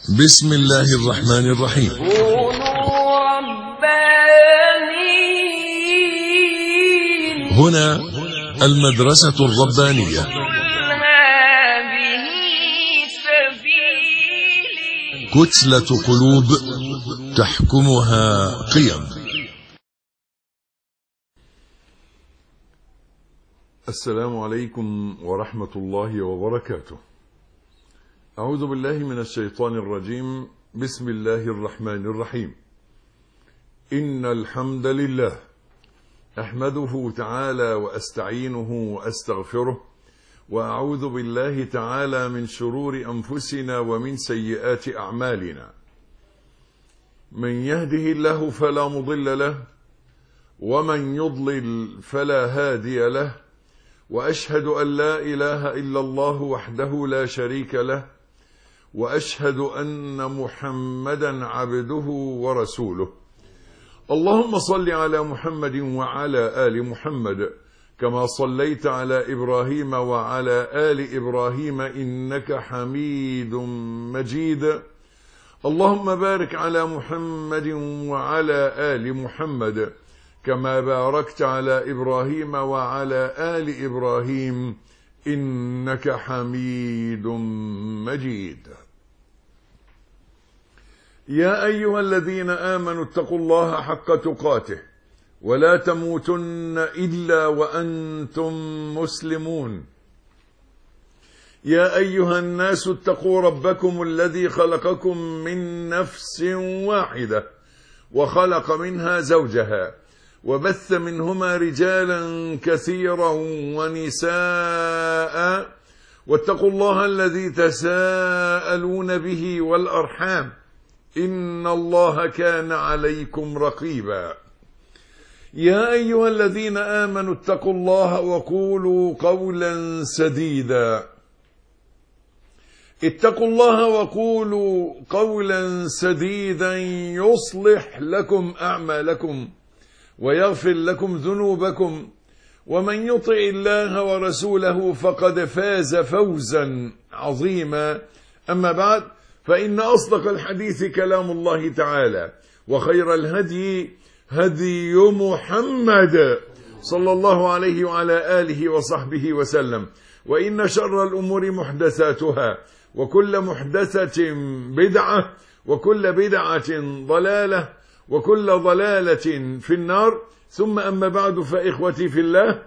بسم الله الرحمن الرحيم. كونوا ربانيين. هنا المدرسة الربانية. هذه سبيلي. كتلة قلوب تحكمها قيم. السلام عليكم ورحمة الله وبركاته. أعوذ بالله من الشيطان الرجيم. بسم الله الرحمن الرحيم. إن الحمد لله أحمده تعالى وأستعينه وأستغفره، وأعوذ بالله تعالى من شرور أنفسنا ومن سيئات أعمالنا. من يهده الله فلا مضل له، ومن يضلل فلا هادي له، وأشهد أن لا إله إلا الله وحده لا شريك له، وأشهد أن محمدا عبده ورسوله. اللهم صل على محمد وعلى آل محمد كما صليت على إبراهيم وعلى آل إبراهيم إنك حميد مجيد. اللهم بارك على محمد وعلى آل محمد كما باركت على إبراهيم وعلى آل إبراهيم إنك حميد مجيد. يا أيها الذين آمنوا اتقوا الله حق تقاته ولا تموتن إلا وأنتم مسلمون. يا أيها الناس اتقوا ربكم الذي خلقكم من نفس واحدة وخلق منها زوجها وبث منهما رجالا كثيرا ونساء، واتقوا الله الذي تساءلون به والأرحام إن الله كان عليكم رقيبا. يا أيها الذين آمنوا اتقوا الله وقولوا قولا سديدا. اتقوا الله وقولوا قولا سديدا يصلح لكم أعمالكم ويغفر لكم ذنوبكم، ومن يطع الله ورسوله فقد فاز فوزا عظيما. أما بعد، فإن أصدق الحديث كلام الله تعالى، وخير الهدي هدي محمد صلى الله عليه وعلى آله وصحبه وسلم، وإن شر الأمور محدثاتها، وكل محدثة بدعة، وكل بدعة ضلالة، وكل ضلالة في النار. ثم أما بعد، فإخوتي في الله،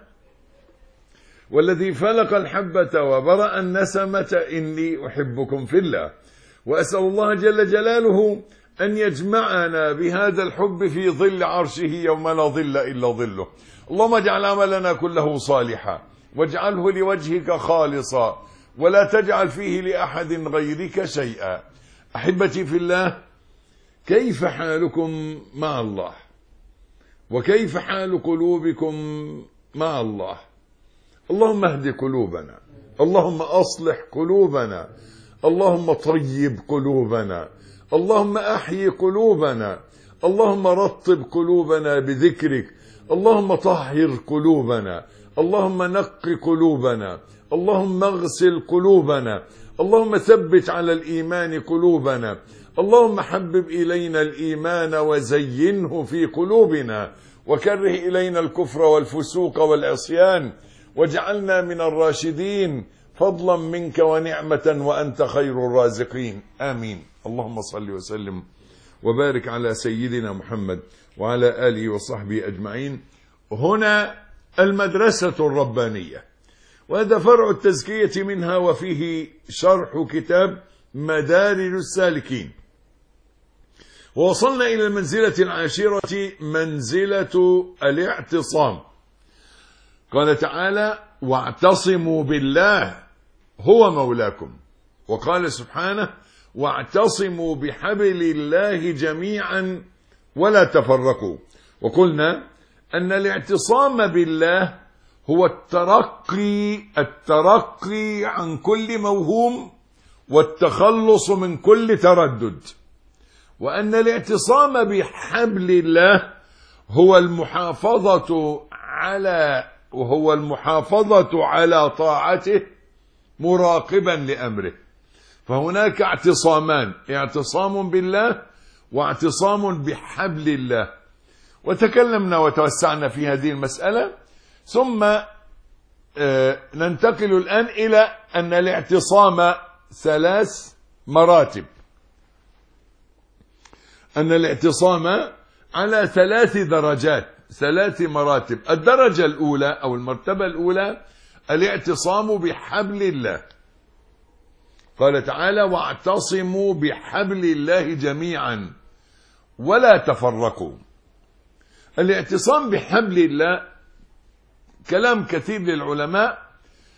والذي فلق الحبة وبرأ النسمة إني أحبكم في الله، وأسأل الله جل جلاله أن يجمعنا بهذا الحب في ظل عرشه يوم لا ظل إلا ظله. اللهم اجعل عملنا كله صالحا، واجعله لوجهك خالصا، ولا تجعل فيه لأحد غيرك شيئا. أحبتي في الله، كيف حالكم مع الله؟ وكيف حال قلوبكم مع الله؟ اللهم اهد قلوبنا، اللهم أصلح قلوبنا، اللهم طيب قلوبنا، اللهم أحيي قلوبنا، اللهم رطب قلوبنا بذكرك، اللهم طهر قلوبنا، اللهم نق قلوبنا، اللهم اغسل قلوبنا، اللهم ثبت على الإيمان قلوبنا، اللهم حبب إلينا الإيمان وزينه في قلوبنا، وكره إلينا الكفر والفسوق والعصيان، واجعلنا من الراشدين فضلا منك ونعمة وأنت خير الرازقين. آمين. اللهم صل وسلم وبارك على سيدنا محمد وعلى آله وصحبه أجمعين. هنا المدرسة الربانية، وهذا فرع التزكية منها، وفيه شرح كتاب مدارج السالكين. ووصلنا إلى المنزلة العاشرة، منزلة الاعتصام. قال تعالى: واعتصموا بالله هو مولاكم. وقال سبحانه: واعتصموا بحبل الله جميعا ولا تفرقوا. وقلنا أن الاعتصام بالله هو الترقي عن كل موهوم، والتخلص من كل تردد، وأن الاعتصام بحبل الله هو المحافظة على طاعته، مراقبا لأمره. فهناك اعتصامان، اعتصام بالله واعتصام بحبل الله، وتكلمنا وتوسعنا في هذه المسألة. ثم ننتقل الآن إلى أن الاعتصام 3 مراتب، أن الاعتصام على 3 درجات، 3 مراتب. الدرجة الأولى أو المرتبة الأولى الاعتصام بحبل الله. قال تعالى: واعتصموا بحبل الله جميعا ولا تفرقوا. الاعتصام بحبل الله كلام كثير للعلماء،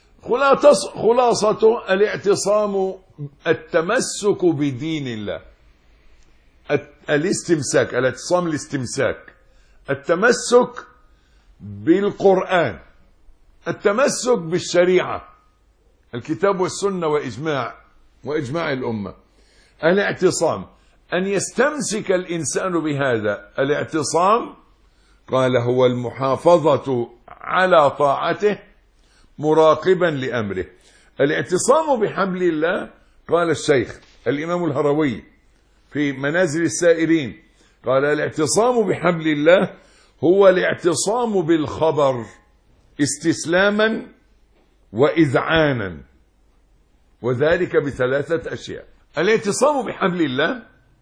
خلاصته الاعتصام التمسك بدين الله، الاستمساك، الاعتصام الاستمساك، التمسك بالقرآن، التمسك بالشريعة، الكتاب والسنة وإجماع الأمة. الاعتصام أن يستمسك الإنسان بهذا الاعتصام، قال: هو المحافظة على طاعته مراقبا لأمره. الاعتصام بحبل الله، قال الشيخ الإمام الهروي في منازل السائرين، قال: الاعتصام بحبل الله هو الاعتصام بالخبر استسلاما وإذعانا، وذلك ب3 أشياء. الاعتصام بحبل الله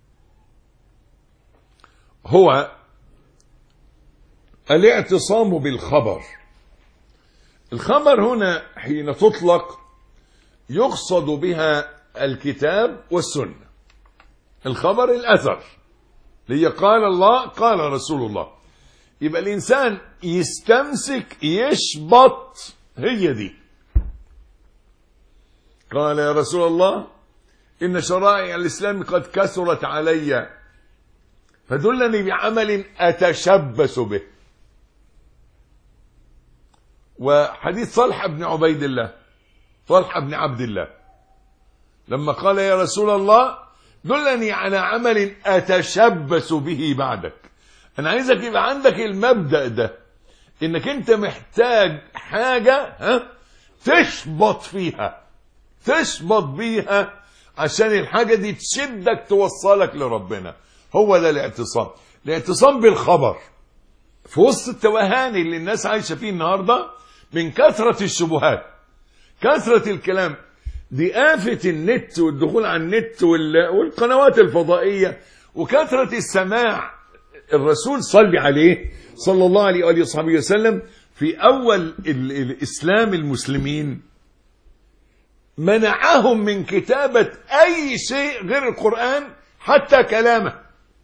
هو الاعتصام بالخبر. الخبر هنا حين تطلق يقصد بها الكتاب والسنة. الخبر الأثر اللي قال الله قال رسول الله. يبقى الإنسان يستمسك، يشبط، هي دي. قال يا رسول الله: إن شرائع الإسلام قد كثرت علي فدلني بعمل أتشبث به. وحديث طلحة بن عبيد الله، طلحة بن عبد الله، لما قال يا رسول الله دلني على عمل أتشبث به بعدك. أنا عايزك يبقى عندك المبدأ ده، إنك أنت محتاج حاجة تشبط فيها، تشبط بيها عشان الحاجة دي تشدك توصلك لربنا. هو ده الاعتصام. الاعتصام بالخبر في وسط التوهان اللي الناس عايشة فيه النهاردة من كثرة الشبهات، كثرة الكلام. دي آفة النت والدخول على النت والقنوات الفضائية وكثرة السماع. الرسول صلى عليه صلى الله عليه وآله وصحبه وسلم في أول الإسلام المسلمين منعهم من كتابة أي شيء غير القرآن، حتى كلامه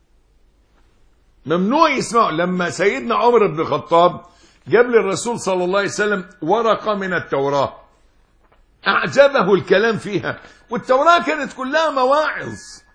ممنوع يسمعوا. لما سيدنا عمر بن الخطاب جاب للرسول صلى الله عليه وسلم ورقة من التوراة، أعجبه الكلام فيها، والتوراة كانت كلها مواعظ.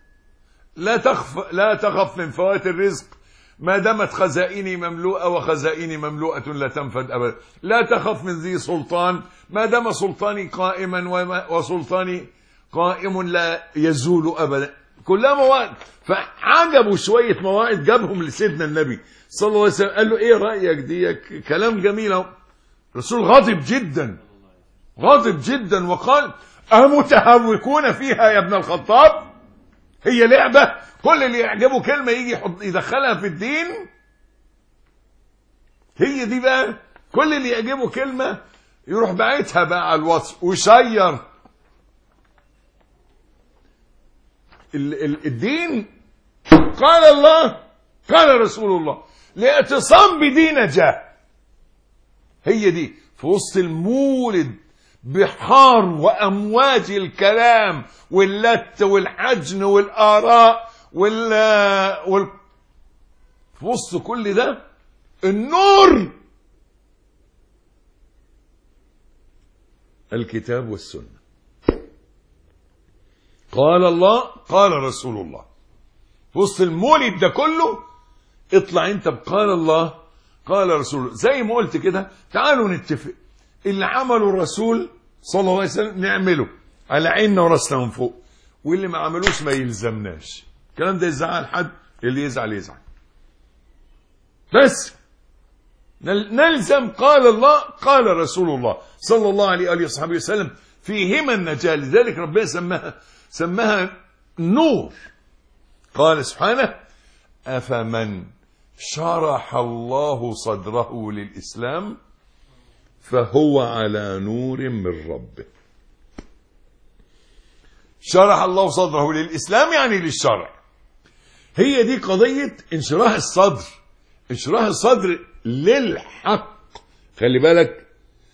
لا تخف من فوات الرزق ما دامت خزائني مملوءة وخزائني مملوءة لا تنفد أبدا. لا تخف من ذي سلطان ما دام سلطاني قائما وسلطاني قائم لا يزول أبدا. كلها مواعظ. فعجبوا شوية مواعظ جابهم لسيدنا النبي صلى الله عليه وسلم، قال له: ايه رأيك دي؟ كلام جميل. الرسول غاضب جدا، غاضب جدا، وقال: أمتهوكون فيها يا ابن الخطاب؟ هي لعبة؟ كل اللي يعجبه كلمة يجي يدخلها في الدين؟ هي دي بقى؟ كل اللي يعجبه كلمة يروح باعتها بقى على الواتس ويشير. الدين قال الله قال رسول الله، لاعتصام بدين جاه. هي دي في وسط المولد بحار وأمواج الكلام واللت والحجن والآراء في وسط كل ده النور الكتاب والسنة. قال الله قال رسول الله. في وسط المولد ده كله اطلع انت بقال الله قال رسول الله. زي ما قلت كده، تعالوا نتفق اللي عمله الرسول صلى الله عليه وسلم نعمله على عيننا وراسنا من فوق، واللي ما عملوش ما يلزمناش. الكلام ده يزعل حد؟ اللي يزعل يزعل، بس نلزم قال الله قال رسول الله صلى الله عليه وآله وصحبه وسلم، فيهما النجاة. لذلك ربنا سماها سماها نور. قال سبحانه: أفمن شرح الله صدره للإسلام فهو على نور من ربه. شرح الله صدره للإسلام يعني للشرع. هي دي قضية انشراح الصدر، انشراح الصدر للحق. خلي بالك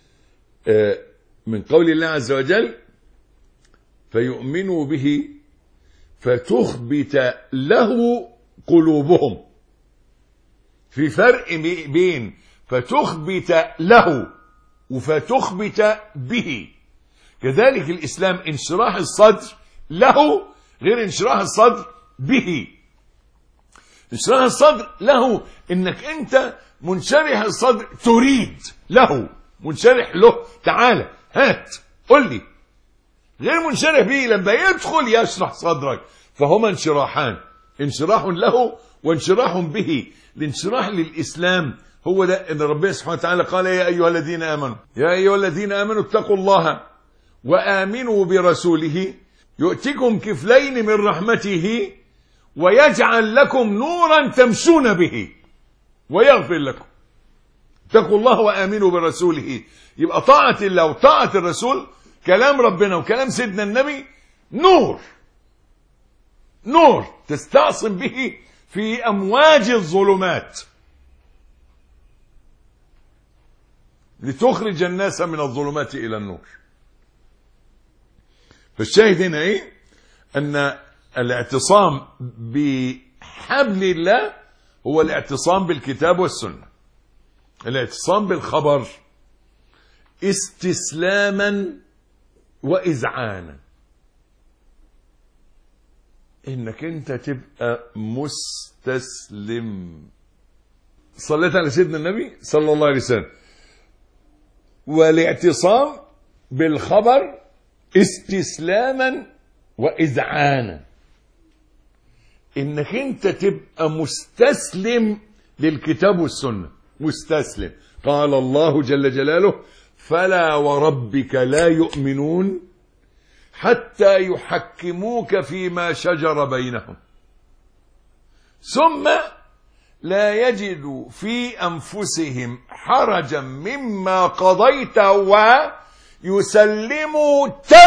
من قول الله عز وجل: فيؤمنوا به فتخبت له قلوبهم. في فرق بين فتخبت له وفتخبت به. كذلك الإسلام انشراح الصدر له غير انشراح الصدر به. انشراح الصدر له انك انت منشرح الصدر، تريد له، منشرح له، تعالى هات قل لي. غير منشرح به لما يدخل يشرح صدرك. فهما انشراحان، انشراح له وانشراح به. الانشراح للإسلام هو ده ان ربنا سبحانه وتعالى قال: يا أيها الذين آمنوا اتقوا الله وآمنوا برسوله يؤتكم كفلين من رحمته ويجعل لكم نورا تمشون به ويغفر لكم. اتقوا الله وآمنوا برسوله، يبقى طاعة الله وطاعة الرسول، كلام ربنا وكلام سيدنا النبي، نور تستعصم به في أمواج الظلمات لتخرج الناس من الظلمات إلى النور. فالشاهد هنا ايه؟ ان الاعتصام بحبل الله هو الاعتصام بالكتاب والسنة. الاعتصام بالخبر استسلاما وإذعانا، انك انت تبقى مستسلم. صليت على سيدنا النبي صلى الله عليه وسلم. والاعتصام بالخبر استسلاما وإذعانا، انك انت تبقى مستسلم للكتاب والسنة، مستسلم. قال الله جل جلاله: فلا وربك لا يؤمنون حتى يحكموك فيما شجر بينهم ثم لا يجدوا في أنفسهم حرجا مما قضيت ويسلموا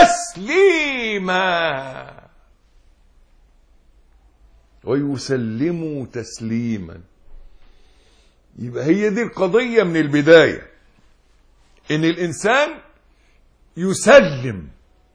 تسليما. يبقى هي دي القضية من البداية، ان الانسان يسلم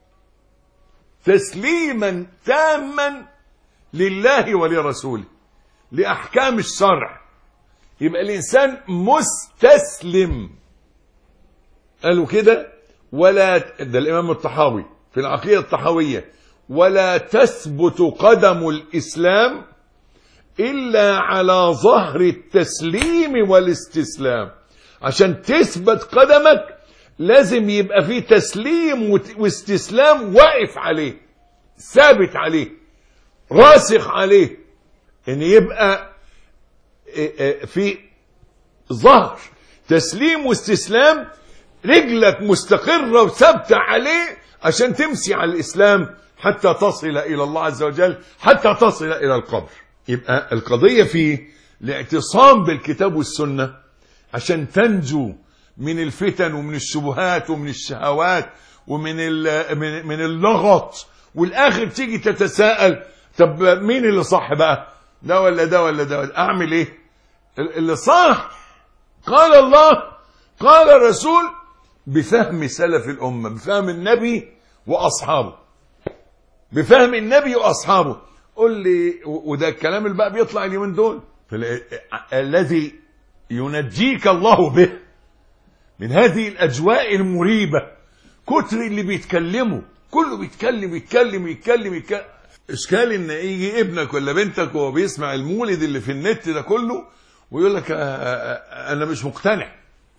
تسليما تاما لله ولرسوله، لأحكام الشرع. يبقى الإنسان مستسلم. قالوا كده، ولا ده الإمام الطحاوي في العقيدة الطحاوية: ولا تثبت قدم الإسلام إلا على ظهر التسليم والاستسلام. عشان تثبت قدمك لازم يبقى فيه تسليم واستسلام، واقف عليه، ثابت عليه، راسخ عليه. ان يبقى في ظهر تسليم واستسلام، رجلك مستقرة وثابتة عليه عشان تمشي على الإسلام حتى تصل إلى الله عز وجل، حتى تصل إلى القبر. يبقى القضية فيه الاعتصام بالكتاب والسنة عشان تنجو من الفتن ومن الشبهات ومن الشهوات ومن من اللغط. والآخر تيجي تتساءل: طب مين اللي صح بقى؟ ده ولا ده ولا ده؟ أعمل إيه؟ اللي صح قال الله قال الرسول بفهم سلف الأمة، بفهم النبي وأصحابه، بفهم النبي وأصحابه. قل لي، وده الكلام اللي بقى بيطلع اليومين دول، الذي ينجيك الله به من هذه الأجواء المريبة. كتر اللي بيتكلموا، كله بيتكلم. إشكال إن يجي ابنك ولا بنتك وهو بيسمع المولد اللي في النت ده كله ويقول لك أنا مش مقتنع.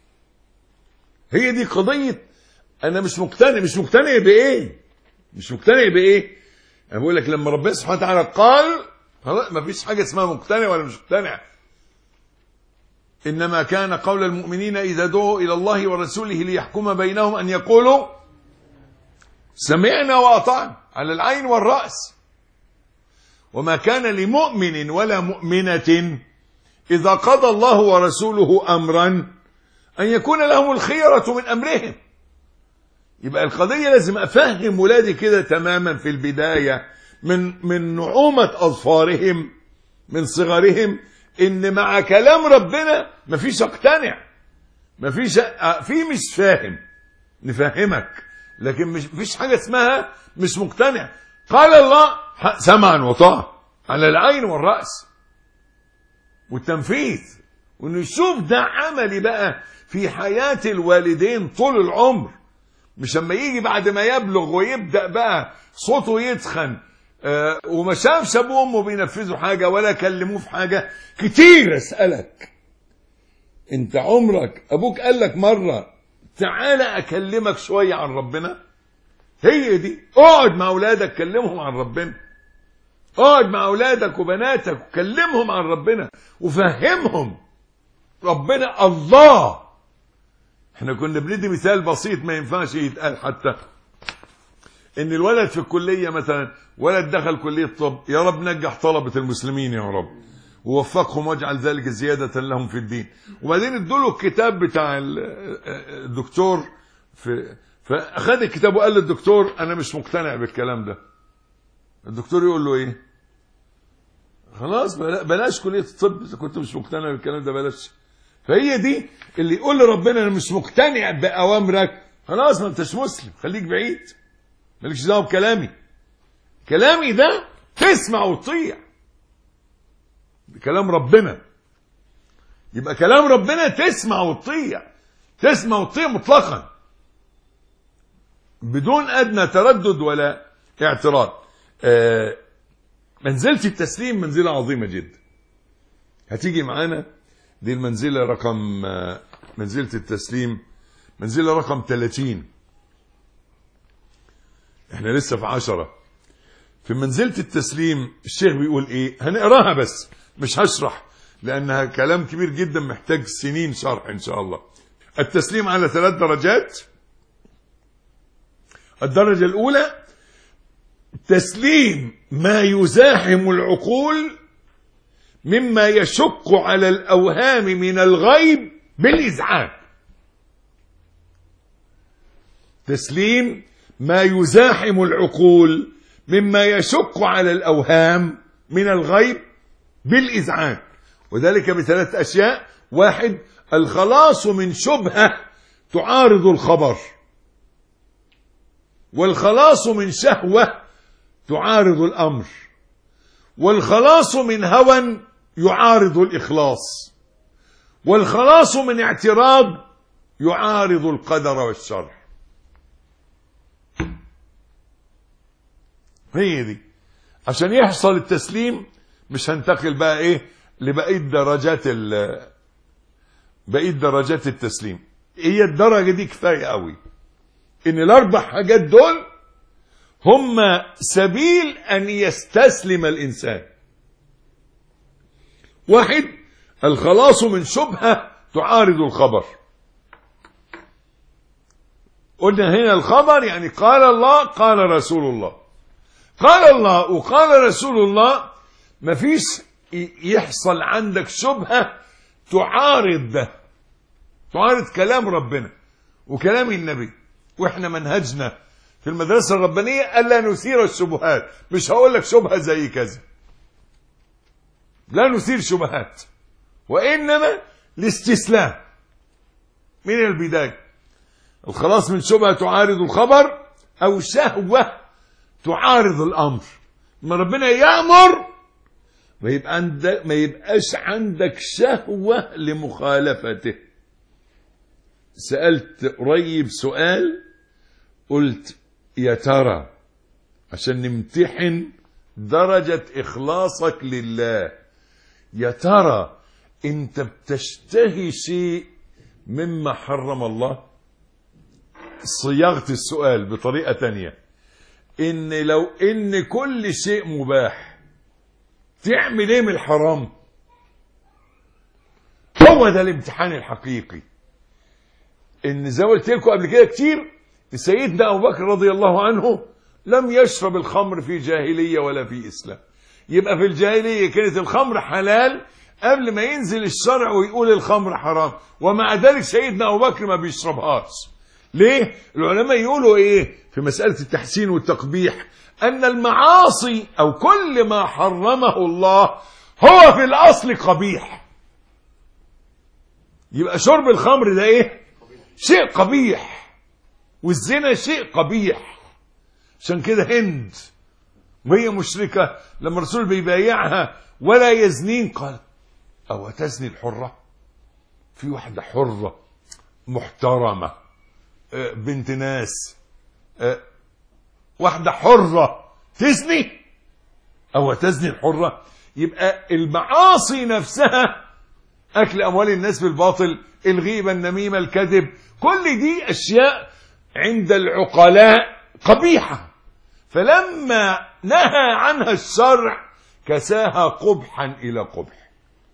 هي دي قضية، أنا مش مقتنع بإيه؟ أنا بقول لك لما ربنا سبحانه وتعالى قال خلاص ما فيش حاجة اسمها مقتنع ولا مش مقتنع. إنما كان قول المؤمنين إذا دعوا إلى الله ورسوله ليحكم بينهم أن يقولوا سمعنا وأطعنا. على العين والرأس. وما كان لمؤمن ولا مؤمنة إذا قضى الله ورسوله أمرا أن يكون لهم الخيرة من أمرهم. يبقى القضية لازم أفهم ولادي كده تماما في البداية من نعومة أظفارهم من صغرهم، إن مع كلام ربنا مفيش أقتنع، مفيش مش فاهم، نفهمك، لكن مفيش حاجة اسمها مش مقتنع. قال الله سمعا وطاعة على العين والرأس والتنفيذ، وإنه يشوف ده عملي بقى في حياة الوالدين طول العمر، مش لما يجي بعد ما يبلغ ويبدأ بقى صوته يتخن وما شافش ابوه وامه بينفذوا حاجه ولا كلموه في حاجه. كتير اسالك، انت عمرك ابوك قال لك مره تعالى اكلمك شويه عن ربنا؟ هي دي. اقعد مع اولادك كلمهم عن ربنا، اقعد مع اولادك وبناتك وكلمهم عن ربنا وفهمهم ربنا الله. احنا كنا بندي مثال بسيط ما ينفعش يتقال، حتى ان الولد في الكليه مثلا، ولد دخل كليه طب، يا رب نجح طلبه المسلمين يا رب ووفقهم واجعل ذلك زياده لهم في الدين. وبعدين ادوا له الكتاب بتاع الدكتور، فاخذ الكتاب وقال للدكتور انا مش مقتنع بالكلام ده. الدكتور يقول له ايه؟ خلاص بلاش كليه الطب، اذا كنت مش مقتنع بالكلام ده بلاش. فهي دي اللي يقول لربنا انا مش مقتنع باوامرك، خلاص ما انتش مسلم، خليك بعيد، مالكش دعوه بكلامي. كلامي ده تسمع وتطيع، بكلام ربنا. يبقى كلام ربنا تسمع وتطيع، تسمع وتطيع مطلقا بدون ادنى تردد ولا اعتراض. منزلة التسليم منزلة عظيمة جدا، هتيجي معانا دي المنزلة رقم، منزلة التسليم منزلة رقم 30. احنا لسه في 10. في منزلة التسليم الشيخ بيقول ايه؟ هنقراها بس مش هشرح لانها كلام كبير جدا محتاج سنين شرح ان شاء الله. التسليم على 3 درجات. الدرجة الاولى تسليم ما يزاحم العقول مما يشق على الاوهام من الغيب بالازعاج. تسليم ما يزاحم العقول مما يشق على الأوهام من الغيب بالإذعان، وذلك ب3 أشياء. 1 الخلاص من شبهة تعارض الخبر، والخلاص من شهوة تعارض الأمر، والخلاص من هوى يعارض الإخلاص، والخلاص من اعتراض يعارض القدر والشرع. هي دي. عشان يحصل التسليم مش هنتقل بقى ايه لبقية درجات التسليم. هي الدرجة دي كفاية قوي ان ال4 حاجات دول هم سبيل ان يستسلم الانسان. 1 الخلاص من شبهة تعارض الخبر. قلنا هنا الخبر يعني قال الله قال رسول الله. قال الله وقال رسول الله، مفيش يحصل عندك شبهة تعارض كلام ربنا وكلام النبي. واحنا منهجنا في المدرسة الربانية ألا نثير الشبهات. مش هقول لك شبهة زي كذا، لا نثير شبهات، وإنما الاستسلام من البداية. الخلاص من شبهة تعارض الخبر أو شهوة تعارض الأمر. ما ربنا يأمر ما يبقاش عندك شهوة لمخالفته. سألت قريب سؤال، قلت يا ترى عشان نمتحن درجة إخلاصك لله، يا ترى أنت بتشتهي شيء مما حرم الله؟ صياغة السؤال بطريقة تانية، إن لو إن كل شيء مباح تعمل إيه من الحرام؟ هو ده الامتحان الحقيقي. إن زي ما قلت لكم قبل كده كتير، سيدنا أبو بكر رضي الله عنه لم يشرب الخمر في جاهلية ولا في إسلام. يبقى في الجاهلية كانت الخمر حلال قبل ما ينزل الشرع ويقول الخمر حرام، ومع ذلك سيدنا أبو بكر ما بيشربهاش. ليه؟ العلماء يقولوا إيه في مسألة التحسين والتقبيح؟ أن المعاصي أو كل ما حرمه الله هو في الأصل قبيح. يبقى شرب الخمر ده إيه؟ شيء قبيح، والزنا شيء قبيح. عشان كده هند وهي مشركة لما الرسول بيبايعها ولا يزنين، قال أو تزني الحرة؟ في واحدة حرة محترمة بنت ناس، واحدة حرة تزني؟ أو تزني الحرة؟ يبقى المعاصي نفسها، أكل أموال الناس بالباطل، الغيبة، النميمة، الكذب، كل دي أشياء عند العقلاء قبيحة، فلما نهى عنها الشرع كساها قبحا إلى قبح.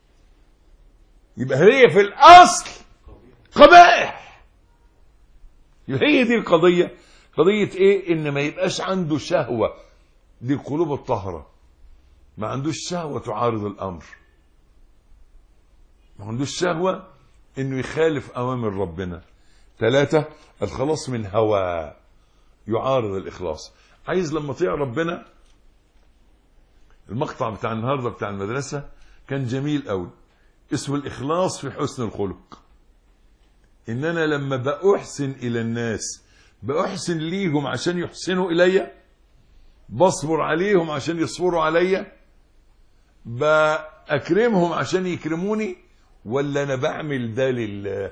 يبقى هي في الأصل قبائح. يبقى هي دي القضية. قضية إيه؟ إن ما يبقاش عنده شهوة، دي القلوب الطاهرة، ما عندوش شهوة تعارض الأمر، ما عندوش شهوة إنه يخالف أوامر ربنا. 3 الخلاص من هوى يعارض الإخلاص. عايز لما تطيع ربنا، المقطع بتاع النهاردة بتاع المدرسة كان جميل قوي، اسمه الإخلاص في حسن الخلق. إن أنا لما بأحسن إلى الناس بأحسن ليهم عشان يحسنوا إلي، بصبر عليهم عشان يصبروا علي، بأكرمهم عشان يكرموني، ولا أنا بعمل ده لله؟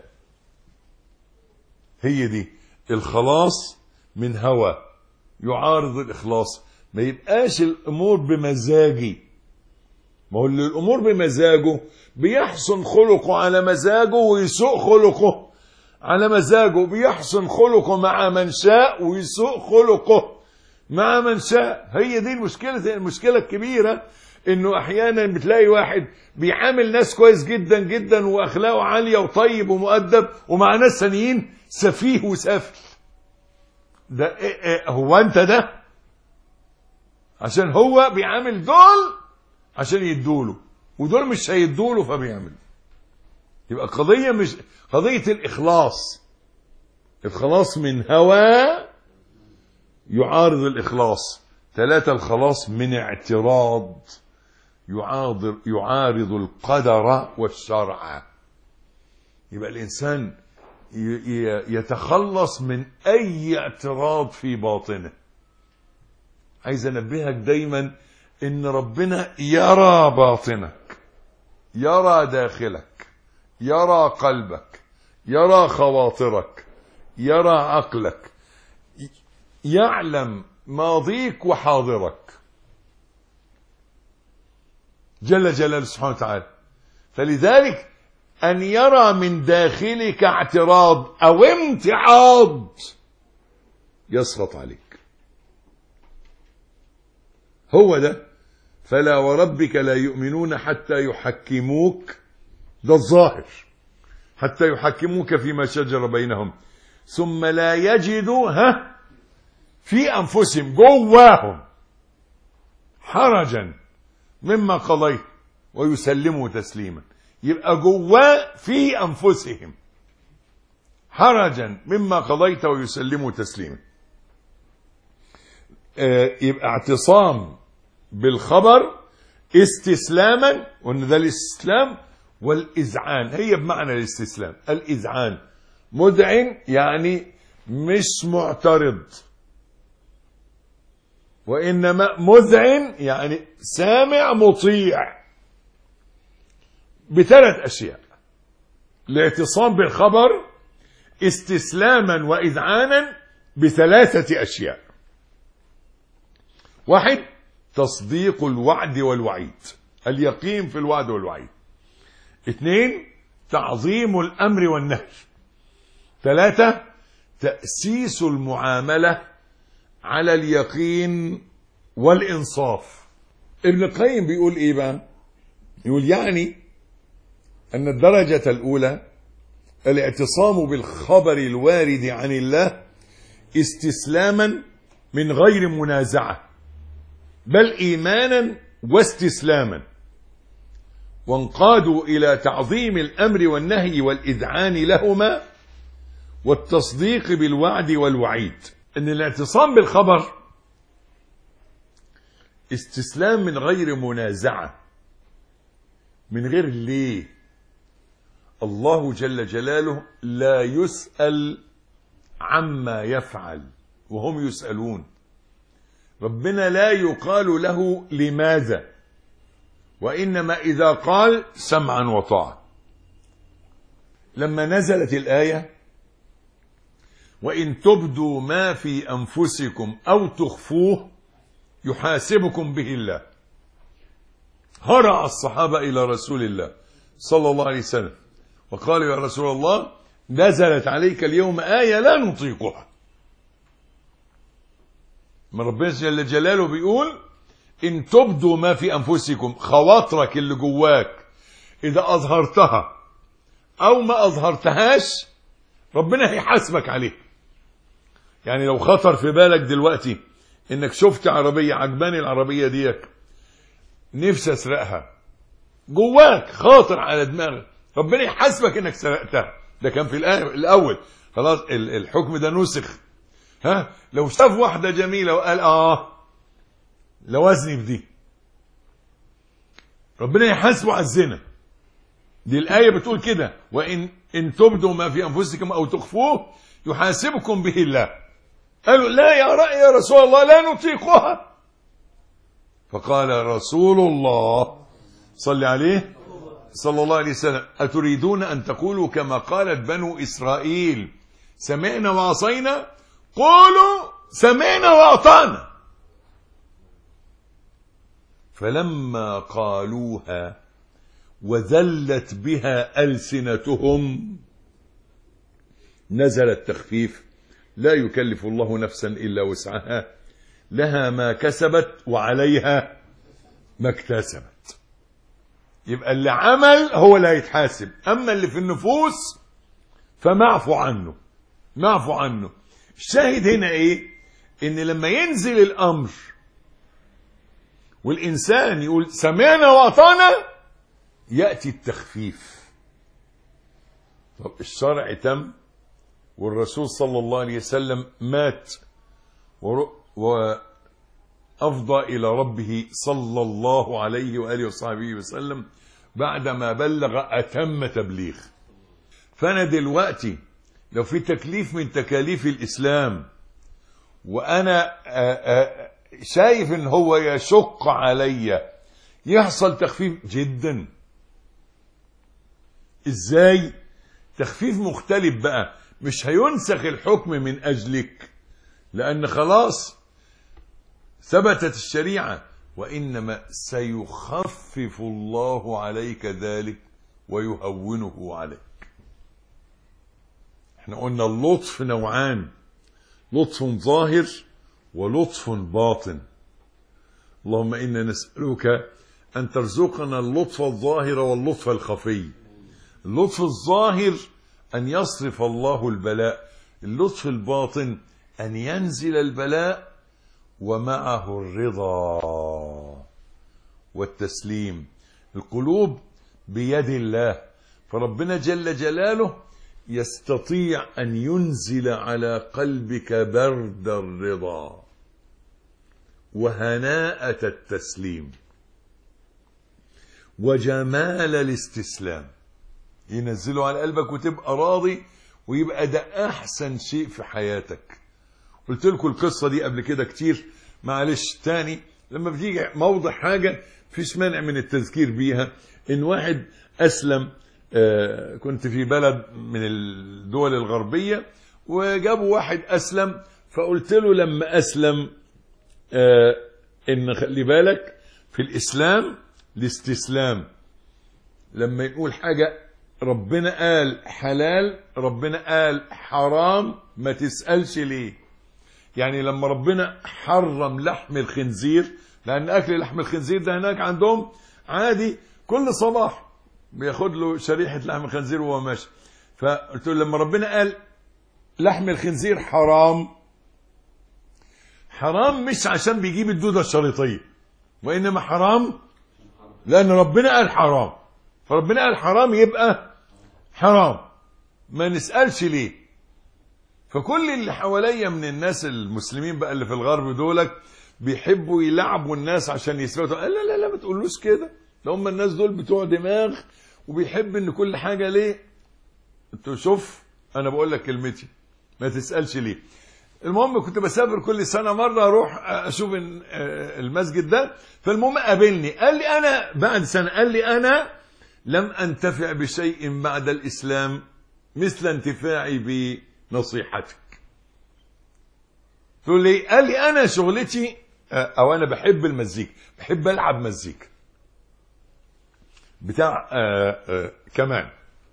هي دي الخلاص من هوى يعارض الإخلاص. ما يبقاش الأمور بمزاجي، ما هو اللي الأمور بمزاجه بيحسن خلقه على مزاجه ويسوء خلقه على مزاجه، بيحسن خلقه مع من شاء ويسوء خلقه مع من شاء. هي دي المشكلة الكبيرة، انه احيانا بتلاقي واحد بيعامل ناس كويس جدا جدا واخلاقه عالية وطيب ومؤدب، ومع ناس ثانيين سفيه وسافل. ده إيه هو انت ده؟ عشان هو بيعامل دول عشان يدوله، ودول مش هيدوله فبيعمل. يبقى قضية مش قضية الإخلاص. الخلاص من هوى يعارض الإخلاص. 3 الخلاص من اعتراض يعارض القدر والشرع. يبقى الإنسان يتخلص من أي اعتراض في باطنه. عايز أنبهك دايما إن ربنا يرى باطنك، يرى داخلك، يرى قلبك، يرى خواطرك، يرى عقلك، يعلم ماضيك وحاضرك جل جلاله سبحانه وتعالى. فلذلك أن يرى من داخلك اعتراض أو امتعاض يسخط عليك. هو ده فلا وربك لا يؤمنون حتى يحكموك، ده الظاهر، حتى يحكموك فيما شجر بينهم ثم لا يجدوا في أنفسهم، جواهم، حرجا مما قضيت ويسلموا تسليما. يبقى جواه في أنفسهم حرجا مما قضيت ويسلموا تسليما. يبقى اعتصام بالخبر استسلاما، وان ده الاستسلام والإذعان. هي بمعنى الاستسلام، الإذعان مذعن يعني مش معترض، وإنما مذعن يعني سامع مطيع. ب3 أشياء: الاعتصام بالخبر استسلاما وإذعانا ب3 أشياء. 1 تصديق الوعد والوعيد، اليقين في الوعد والوعيد. 2 تعظيم الأمر والنهي. 3 تأسيس المعاملة على اليقين والإنصاف. ابن القيم بيقول إيه بقى؟ يقول يعني أن الدرجة الأولى الاعتصام بالخبر الوارد عن الله استسلاما من غير منازعة، بل إيمانا واستسلاما، وانقادوا إلى تعظيم الأمر والنهي والإذعان لهما والتصديق بالوعد والوعيد. إن الاعتصام بالخبر استسلام من غير منازعة، من غير ليه. الله جل جلاله لا يسأل عما يفعل وهم يسألون. ربنا لا يقال له لماذا، وإنما إذا قال سمعا وطاعة. لما نزلت الآية وإن تبدوا ما في أنفسكم أو تخفوه يحاسبكم به الله، هرع الصحابة إلى رسول الله صلى الله عليه وسلم وقالوا يا رسول الله نزلت عليك اليوم آية لا نطيقها. من ربنا جل جلاله بيقول إن تبدوا ما في أنفسكم، خواطرك اللي جواك إذا أظهرتها أو ما أظهرتهاش ربنا هيحاسبك عليه. يعني لو خطر في بالك دلوقتي إنك شفت عربية عجباني، العربية ديك نفسي أسرقها، جواك خاطر على دماغك، ربنا يحاسبك إنك سرقتها. ده كان في الأول، خلاص الحكم ده نسخ. لو شاف واحدة جميلة وقال لوزني بدي، ربنا يحاسبه على الزنا. دي الآية بتقول كده وإن تبدوا ما في أنفسكم أو تخفوه يحاسبكم به الله. قالوا لا يا رسول الله لا نطيقها. فقال رسول الله صلى عليه صلى الله عليه وسلم أتريدون أن تقولوا كما قالت بنو إسرائيل سمعنا وعصينا؟ قولوا سمعنا وأطعنا. فلما قالوها وذلت بها ألسنتهم نزل التخفيف لا يكلف الله نفسا إلا وسعها لها ما كسبت وعليها ما اكتسبت. يبقى اللي عمل هو اللي هيتحاسب، أما اللي في النفوس فمعفو عنه، معفو عنه. الشاهد هنا ايه؟ ان لما ينزل الامر والانسان يقول سمعنا واطعنا يأتي التخفيف. طب الشرع تم والرسول صلى الله عليه وسلم مات وأفضى إلى ربه صلى الله عليه وآله وصحبه وسلم بعدما بلغ أتم تبليغ. فأنا دلوقتي لو في تكليف من تكاليف الإسلام وأنا شايف إن هو يشق علي، يحصل تخفيف جدا. إزاي؟ تخفيف مختلف بقى، مش هينسخ الحكم من أجلك لأن خلاص ثبتت الشريعة، وإنما سيخفف الله عليك ذلك ويهونه عليك. احنا قلنا اللطف نوعان، لطف ظاهر ولطف باطن. اللهم إنا نسألك أن ترزقنا اللطف الظاهر واللطف الخفي. اللطف الظاهر أن يصرف الله البلاء، اللطف الباطن أن ينزل البلاء ومعه الرضا والتسليم. القلوب بيد الله، فربنا جل جلاله يستطيع أن ينزل على قلبك برد الرضا وهناءة التسليم وجمال الاستسلام، ينزله على قلبك وتبقى راضي، ويبقى ده أحسن شيء في حياتك. قلت لكم القصة دي قبل كده كتير، معلش تاني لما بتيجي موضع حاجة فيش مانع من التذكير بيها. إن واحد أسلم، كنت في بلد من الدول الغربية وجابوا واحد أسلم، فقلت له لما أسلم إن خلي بالك في الإسلام الاستسلام، لما يقول حاجة ربنا قال حلال ربنا قال حرام ما تسألش ليه. يعني لما ربنا حرم لحم الخنزير، لأن أكل لحم الخنزير ده هناك عندهم عادي، كل صباح بياخد له شريحة لحم الخنزير وهو ماشي. فقلت له لما ربنا قال لحم الخنزير حرام، حرام مش عشان بيجيب الدودة الشريطية، وإنما حرام لأن ربنا قال حرام، فربنا قال حرام يبقى حرام، ما نسألش ليه. فكل اللي حواليا من الناس المسلمين بقى اللي في الغرب دولك بيحبوا يلعبوا الناس عشان يثبتوا. لا لا لا، ما تقولوش كده، ده هم الناس دول بتوع دماغ وبيحب ان كل حاجة ليه. انتوا شوف، انا بقول لك كلمتي، ما تسألش ليه. المهم كنت بسافر كل سنة مرة اروح اشوف المسجد ده، فالمهم قابلني قال لي انا بعد سنة، قال لي انا لم انتفع بشيء بعد الاسلام مثل انتفاعي بنصيحتك. تقول لي، قال لي انا شغلتي او انا بحب المزيكا، بحب العب مزيكا بتاع كمان.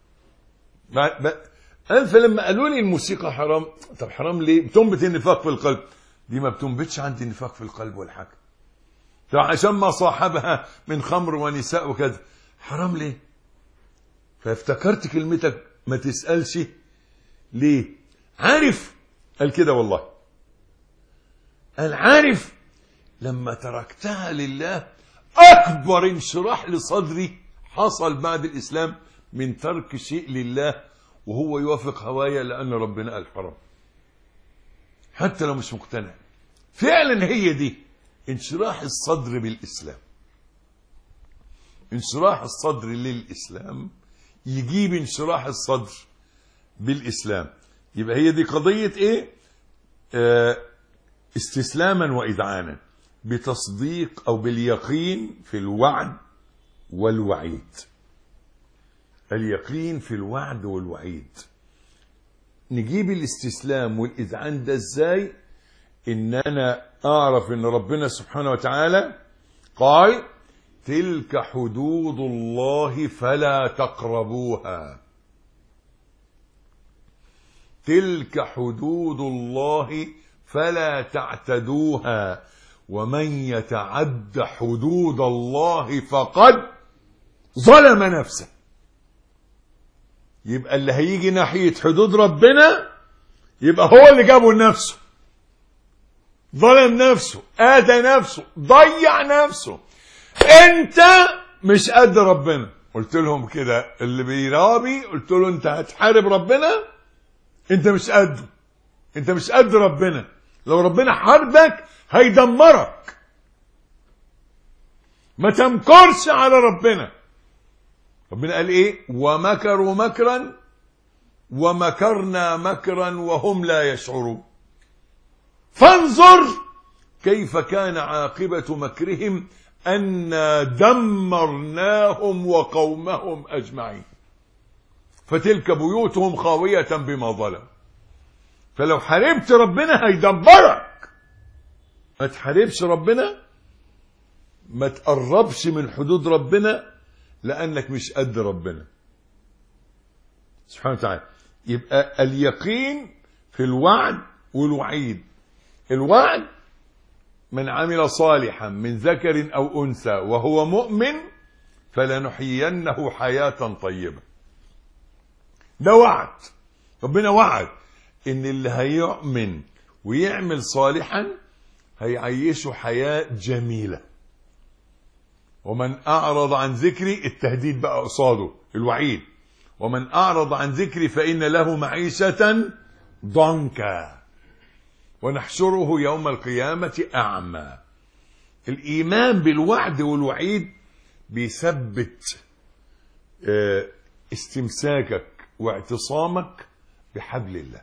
فلما قالوا لي الموسيقى حرام، طب حرام ليه؟ بتنبت النفاق في القلب. دي ما بتنبتش عندي نفاق في القلب ولا حاجه، طب عشان ما صاحبها من خمر ونساء وكذا، حرام ليه؟ فافتكرت كلمتك ما تسألش ليه. عارف قال كده والله، قال عارف لما تركتها لله أكبر انشراح لصدري حصل بعد الإسلام من ترك شيء لله وهو يوافق هوايا لأن ربنا قال حرام، حتى لو مش مقتنع. فعلا هي دي انشراح الصدر بالإسلام. انشراح الصدر للإسلام يجيب انشراح الصدر بالإسلام. يبقى هي دي قضية ايه؟ استسلاما وإذعانا بتصديق أو باليقين في الوعد والوعيد. اليقين في الوعد والوعيد. نجيب الاستسلام والإذعان ده ازاي؟ إن أنا أعرف إن ربنا سبحانه وتعالى قال تلك حدود الله فلا تقربوها. تلك حدود الله فلا تعتدوها، ومن يتعد حدود الله فقد ظلم نفسه. يبقى اللي هيجي ناحية حدود ربنا يبقى هو اللي جابه لنفسه، ظلم نفسه، آذى نفسه، ضيع نفسه. انت مش قد ربنا. قلت لهم كده اللي بيرابي، قلت له انت هتحارب ربنا، انت مش قده، انت مش قد ربنا. لو ربنا حاربك هيدمرك. ما تمكرش على ربنا. ربنا قال ايه؟ ومكروا مكرا ومكرنا مكرا وهم لا يشعرون. فانظر كيف كان عاقبة مكرهم أنا دمرناهم وقومهم أجمعين فتلك بيوتهم خاوية بما ظلموا. فلو حاربت ربنا هيدمرك. ما تحاربش ربنا، ما تقربش من حدود ربنا، لأنك مش قد ربنا سبحانه وتعالى. يبقى اليقين في الوعد والوعيد. الوعد من عمل صالحا من ذكر أو أنثى وهو مؤمن فلنحيينه حياة طيبة. ده وعد. ربنا وعد إن اللي هيؤمن ويعمل صالحا هيعيشه حياة جميلة. ومن أعرض عن ذكري، التهديد بقى قصاده الوعيد، ومن أعرض عن ذكري فإن له معيشة ضنكا ونحشره يوم القيامة أعمى. الإيمان بالوعد والوعيد بيثبت استمساكك واعتصامك بحبل الله.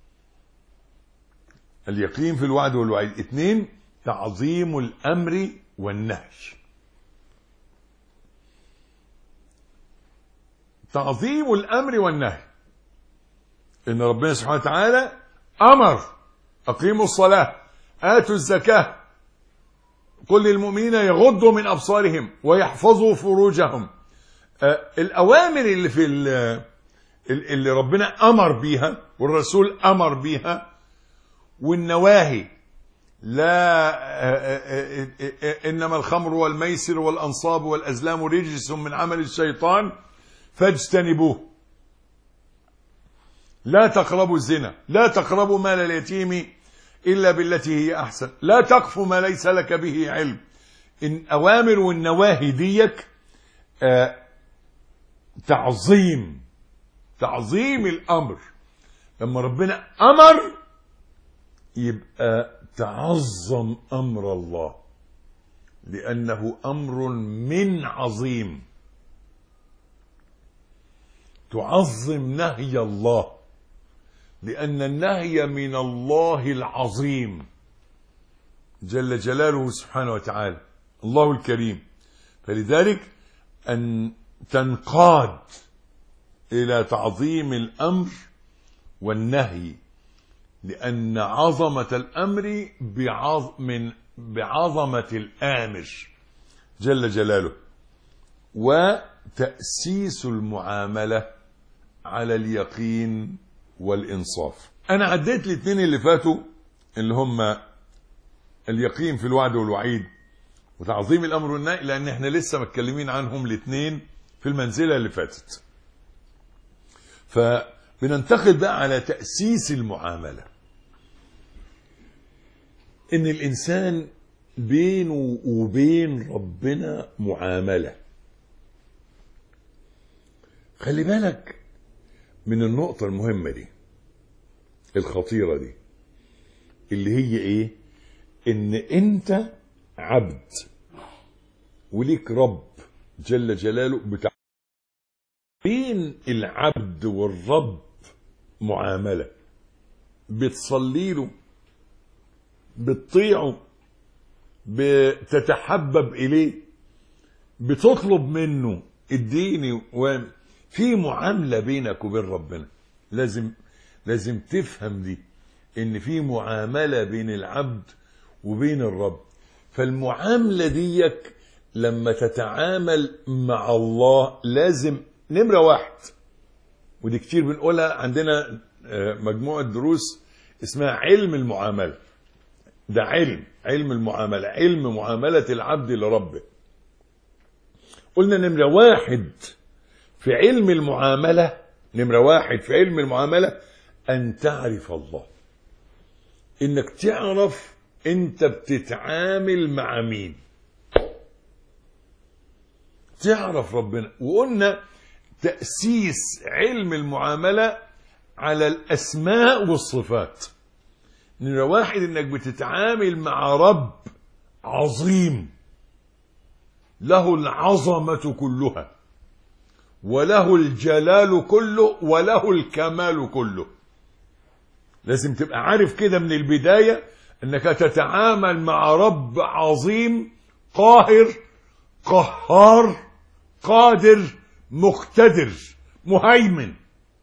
اليقين في الوعد والوعيد. 2 تعظيم الأمر والنهي. تعظيم الأمر والنهي، إن ربنا سبحانه وتعالى أمر أقيموا الصلاة آتوا الزكاة قل للمؤمنين يغضوا من أبصارهم ويحفظوا فروجهم. الأوامر اللي في اللي ربنا أمر بيها والرسول أمر بيها، والنواهي لا إنما الخمر والميسر والأنصاب والأزلام رجس من عمل الشيطان فاجتنبوه. لا تقربوا الزنا، لا تقربوا مال اليتيم إلا بالتي هي أحسن، لا تقف ما ليس لك به علم. الأوامر والنواهي ديك تعظيم الأمر. لما ربنا أمر يبقى تعظم أمر الله، لأنه أمر من عظيم. تعظم نهي الله، لأن النهي من الله العظيم جل جلاله سبحانه وتعالى، الله الكريم. فلذلك أن تنقاد إلى تعظيم الأمر والنهي، لأن عظمة الأمر بعظمة الآمر جل جلاله. وتأسيس المعاملة على اليقين والإنصاف. أنا عديت الاثنين اللي فاتوا اللي هم اليقين في الوعد والوعيد وتعظيم الأمر والنهي، لأن احنا لسه متكلمين عنهم الاثنين في المنزلة اللي فاتت. فبننتقل بقى على تأسيس المعاملة. إن الإنسان بينه وبين ربنا معاملة. خلي بالك من النقطة المهمة دي الخطيرة دي، اللي هي ايه؟ ان انت عبد وليك رب جل جلاله بين العبد والرب معاملة. بتصلي له، بتطيعه، بتتحبب إليه، بتطلب منه اديني، وفي معاملة بينك وبين ربنا. لازم تفهم دي، ان في معاملة بين العبد وبين الرب. فالمعاملة ديك لما تتعامل مع الله لازم نمرة واحد، ودي كتير بنقولها عندنا مجموعة دروس اسمها علم المعاملة. ده علم المعاملة، علم معاملة العبد لربه. قلنا نمرة واحد في علم المعاملة، نمرة واحد في علم المعاملة أن تعرف الله، إنك تعرف أنت بتتعامل مع مين، تعرف ربنا. وقلنا تأسيس علم المعاملة على الأسماء والصفات. نمرة واحد إنك بتتعامل مع رب عظيم له العظمة كلها وله الجلال كله وله الكمال كله. لازم تبقى عارف كده من البداية انك تتعامل مع رب عظيم قاهر قهار قادر مقتدر مهيمن.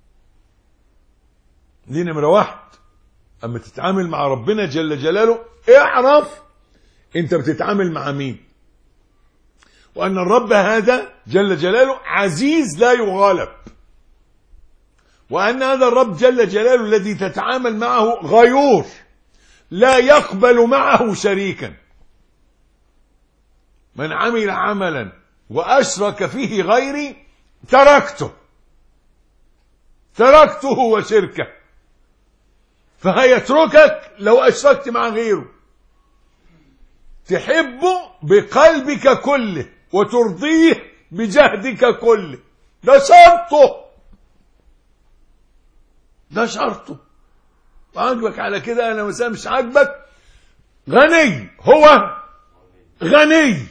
دي نمرة واحد. اما تتعامل مع ربنا جل جلاله اعرف انت بتتعامل مع مين، وأن الرب هذا جل جلاله عزيز لا يغالب، وأن هذا الرب جل جلاله الذي تتعامل معه غيور لا يقبل معه شريكا. من عمل عملا وأشرك فيه غيري تركته وشركه، فهيتركك لو أشركت مع غيره. تحبه بقلبك كله وترضيه بجهدك كله، ده شرطه. عاجبك على كده، انا مثلا مش عاجبك، غني، هو غني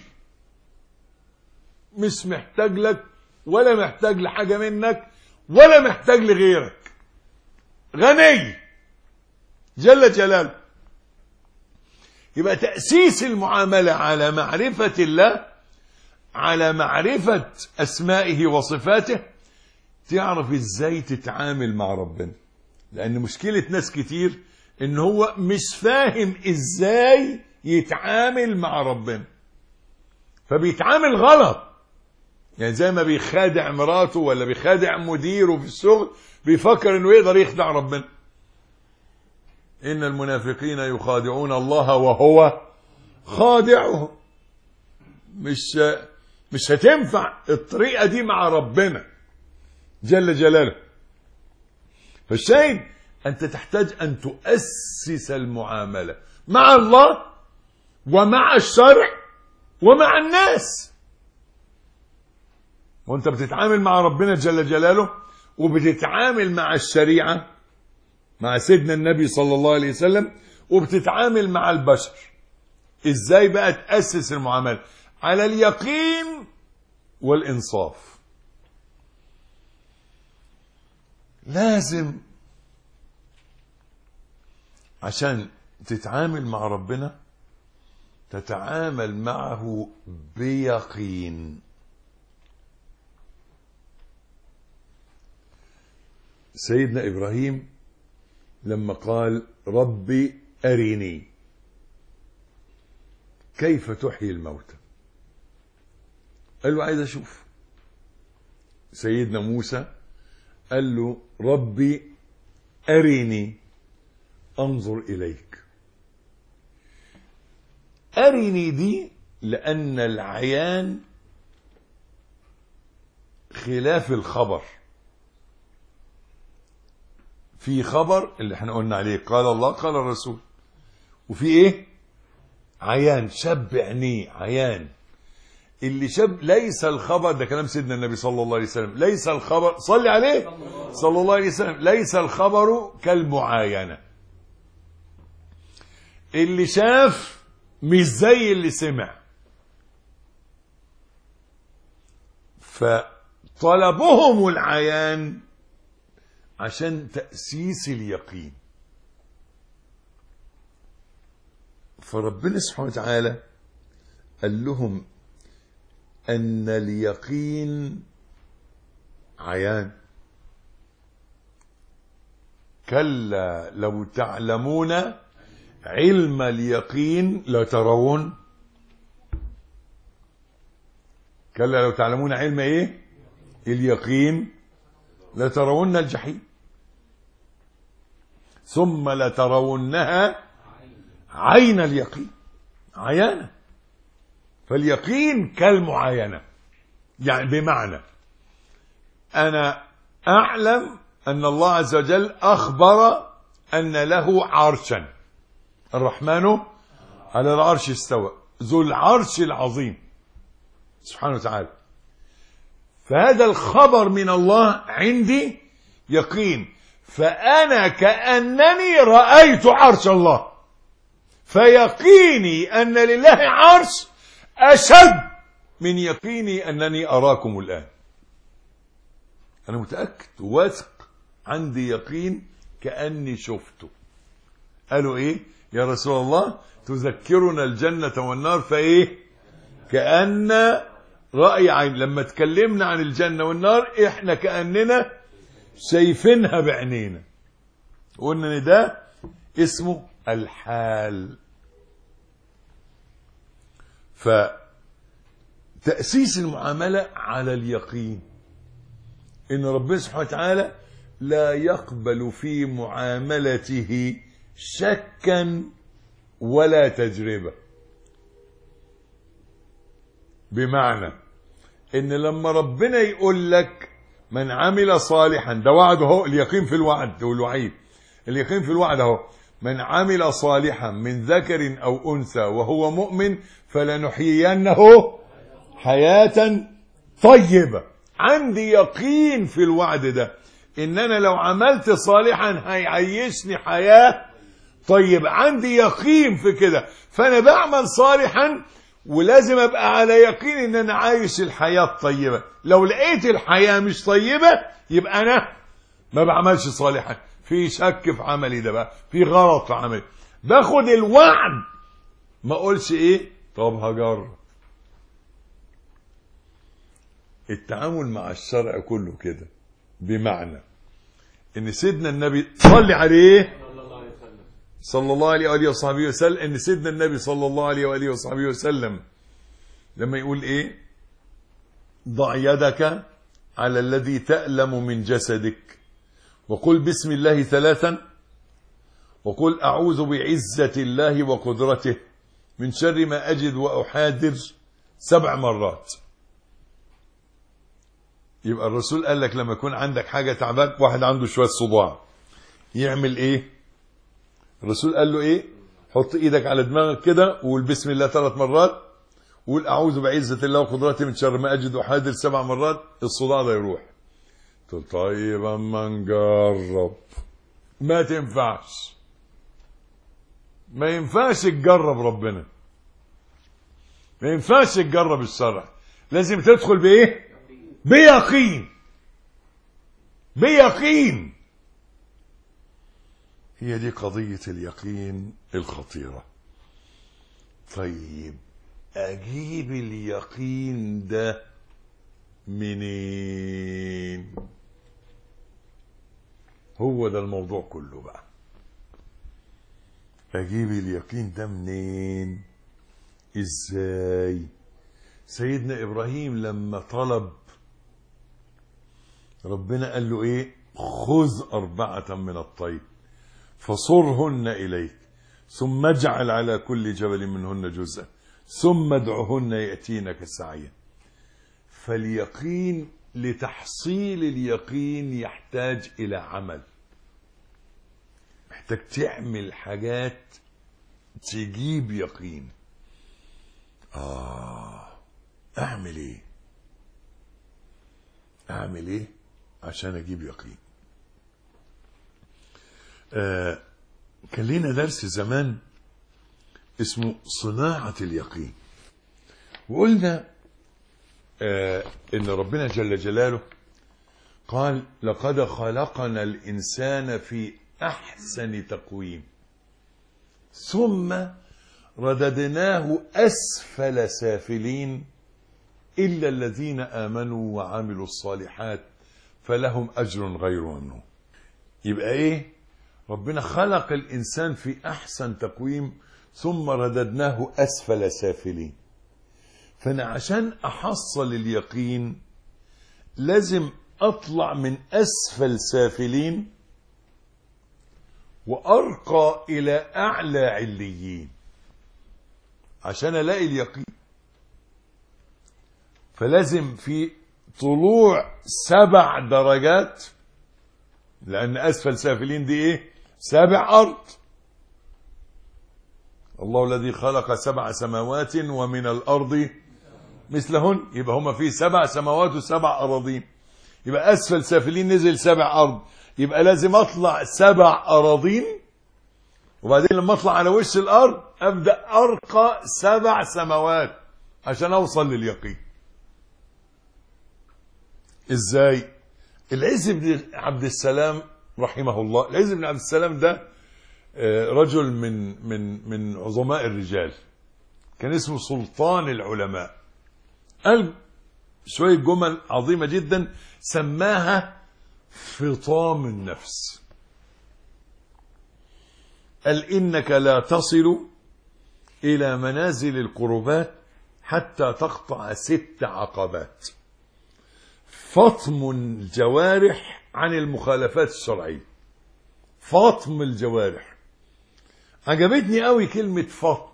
مش محتاج لك ولا محتاج لحاجة منك ولا محتاج لغيرك، غني جل جلاله. يبقى تأسيس المعاملة على معرفة الله، على معرفة أسمائه وصفاته، تعرف ازاي تتعامل مع ربنا. لأن مشكلة ناس كتير ان هو مش فاهم ازاي يتعامل مع ربنا، فبيتعامل غلط. يعني زي ما بيخادع مراته ولا بيخادع مديره في الشغل، بيفكر انه يقدر يخدع ربنا. إن المنافقين يخادعون الله وهو خادعهم. مش هتنفع الطريقة دي مع ربنا جل جلاله. فالشاهد أنت تحتاج أن تؤسس المعاملة مع الله ومع الشرع ومع الناس. وانت بتتعامل مع ربنا جل جلاله وبتتعامل مع الشريعة مع سيدنا النبي صلى الله عليه وسلم وبتتعامل مع البشر. ازاي بقى تأسس المعاملة؟ على اليقين والإنصاف. لازم عشان تتعامل مع ربنا تتعامل معه بيقين. سيدنا إبراهيم لما قال ربي أرني كيف تحيي الموتى، قال له عايز أشوف. سيدنا موسى قال له ربي أرني أنظر إليك. أرني دي لأن العيان خلاف الخبر. في خبر اللي احنا قلنا عليه قال الله قال الرسول، وفي ايه؟ عيان، شب عينيه عيان. اللي شب ليس الخبر، ده كلام سيدنا النبي صلى الله عليه وسلم، ليس الخبر، صلي عليه صلى الله عليه وسلم، ليس الخبر كالمعاينة. اللي شاف مش زي اللي سمع. فطلبهم العيان عشان تأسيس اليقين. فربنا سبحانه وتعالى قال لهم أن اليقين عيان. كلا لو تعلمون علم اليقين لترون. كلا لو تعلمون علم ايه؟ اليقين لترون الجحيم ثم لترونها عين اليقين. عيانة. فاليقين كالمعاينة، يعني بمعنى أنا أعلم أن الله عز وجل أخبر أن له عرشا، الرحمن على العرش استوى، ذو العرش العظيم سبحانه وتعالى. فهذا الخبر من الله عندي يقين، فأنا كأنني رأيت عرش الله، فيقيني أن لله عرش أشد من يقيني أنني أراكم الآن. أنا متأكد واثق، عندي يقين كأني شفته. قالوا إيه يا رسول الله؟ تذكرنا الجنة والنار، فإيه؟ كأن رأي عين. لما تكلمنا عن الجنة والنار إحنا كأننا شايفينها بعينينا. قلنا إن ده اسمه الحال. فتأسيس المعاملة على اليقين إن ربنا سبحانه وتعالى لا يقبل في معاملته شكا ولا تجربة. بمعنى إن لما ربنا يقول لك من عمل صالحا، ده وعد اهو، اليقين في الوعد والوعيد. اليقين في الوعد اهو، من عمل صالحا من ذكر أو أنثى وهو مؤمن فلنحيينه حياة طيبة. عندي يقين في الوعد ده إن أنا لو عملت صالحا هيعيشني حياة طيبة. عندي يقين في كده، فأنا بعمل صالحا ولازم أبقى على يقين إن أنا عايش الحياة الطيبة. لو لقيت الحياة مش طيبة يبقى أنا ما بعملش صالحا، في شك في عملي، ده بقى في غلط في عملي. باخد الوعد ما اقولش ايه طب هجرب. التعامل مع الشرع كله كده، بمعنى ان سيدنا النبي صلى عليه صلى الله عليه وآله وصحبه وسلم، ان سيدنا النبي صلى الله عليه وآله وصحبه وسلم لما يقول ايه؟ ضع يدك على الذي تألم من جسدك وقل بسم الله 3 وقل أعوذ بعزة الله وقدرته من شر ما أجد وأحاذر 7 مرات. يبقى الرسول قال لك لما يكون عندك حاجة تعبك، واحد عنده شوية صداع، يعمل ايه؟ الرسول قال له ايه؟ حط ايدك على دماغك كده وقول بسم الله 3 مرات، وقول اعوذ بعزة الله وقدرته من شر ما اجد احاذر 7 مرات، الصداع ده يروح. قلت طيب اما نجرب. ما تنفعش، ما ينفعش تجرب ربنا، ما ينفعش تجرب الشرع، لازم تدخل بايه؟ بيقين. بيقين. هي دي قضية اليقين الخطيرة. طيب اجيب اليقين ده منين؟ هو ده الموضوع كله بقى. اجيب اليقين ده منين؟ ازاي؟ سيدنا ابراهيم لما طلب ربنا قال له ايه؟ خذ 4 من الطير فصرهن اليك ثم اجعل على كل جبل منهن جزءا ثم ادعهن ياتينك سعيا. فاليقين، لتحصيل اليقين يحتاج الى عمل، محتاج تعمل حاجات تجيب يقين. اعمل ايه؟ اعمل ايه عشان اجيب يقين؟ كان لنا درس زمان اسمه صناعة اليقين، وقلنا ان ربنا جل جلاله قال لقد خلقنا الانسان في احسن تقويم ثم رددناه اسفل سافلين الا الذين امنوا وعملوا الصالحات فلهم اجر غير ممنون. يبقى ايه؟ ربنا خلق الانسان في احسن تقويم ثم رددناه اسفل سافلين. فانا عشان احصل اليقين لازم اطلع من اسفل سافلين وارقى الى اعلى عليين عشان الاقي اليقين. فلازم في طلوع 7 درجات، لان اسفل سافلين دي ايه؟ 7 ارض. الله الذي خلق 7 سماوات ومن الارض مثلهن، يبقى هما في 7 سماوات و7 اراضين، يبقى اسفل سافلين نزل 7 ارض، يبقى لازم اطلع 7 اراضين، وبعدين لما اطلع على وش الارض ابدا ارقى 7 سماوات عشان اوصل لليقين. ازاي؟ العز بن عبد السلام رحمه الله، العز بن عبد السلام ده رجل من عظماء الرجال، كان اسمه سلطان العلماء. قال شوية جمل عظيمة جدا سماها فطام النفس. قال إنك لا تصل إلى منازل القربات حتى تقطع 6 عقبات: فطم الجوارح عن المخالفات الشرعية. فطم الجوارح. عجبتني قوي كلمة فطم،